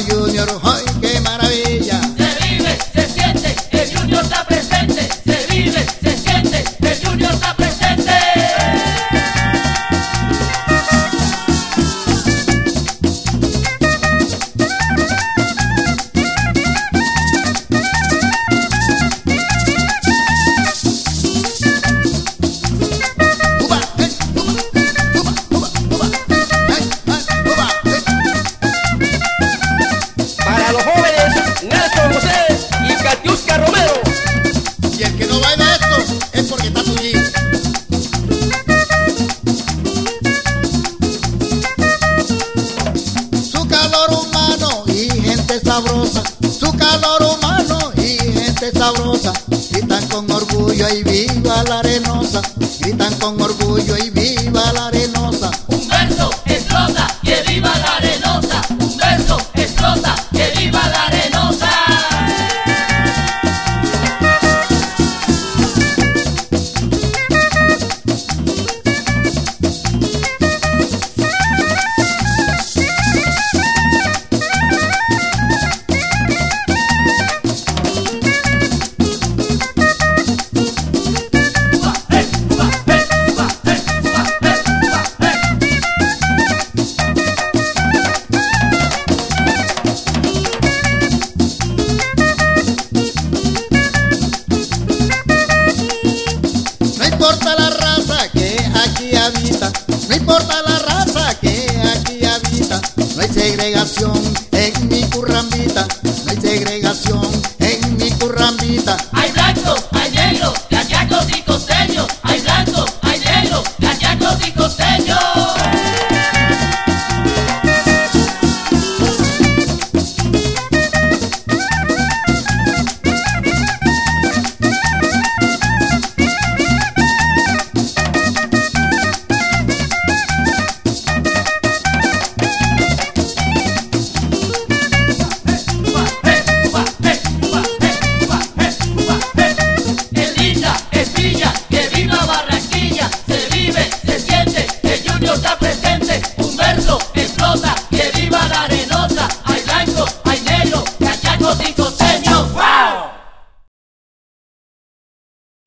Junior, ¡ay, qué maravilla! Se vive, se siente, el Junior está presente. Se vive, se siente, el Junior está presente. ¡Uba! ¡Uba! ¡Uba! ¡Uba! ¡Uba! Para los jóvenes, Nelson José y Katiuska Romero. Y el que no baila esto es porque está tullido. Su calor humano y gente sabrosa, su calor humano y gente sabrosa, gritan con orgullo y viva la arenosa, gritan con orgullo y viva la arenosa. Un verso explota, que viva la arenosa. Un verso explota, que viva la arenosa. No importa la raza que aquí habita, no importa la raza que aquí habita, no hay segregación en mi currambita, no hay segregación en mi currambita. Hay